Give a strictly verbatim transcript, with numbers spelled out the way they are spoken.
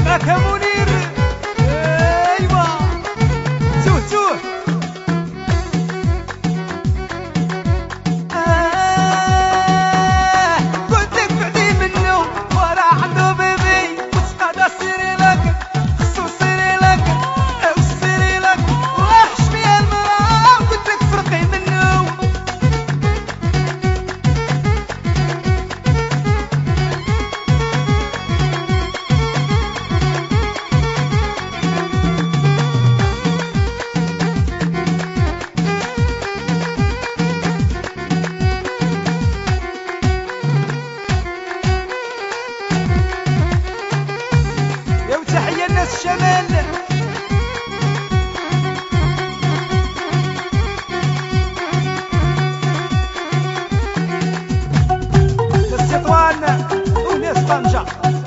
هاكا منير. ايوا توه توه. آه قلت لك بعدي منه وراه عنده بيبي، كنت قاعدة سيري لك خصو سيري لك او سيري لك، وراح شوية المرأة قلت لك فرقي منه. تحية الناس الشمال. ناس تطوان وناس طنجة.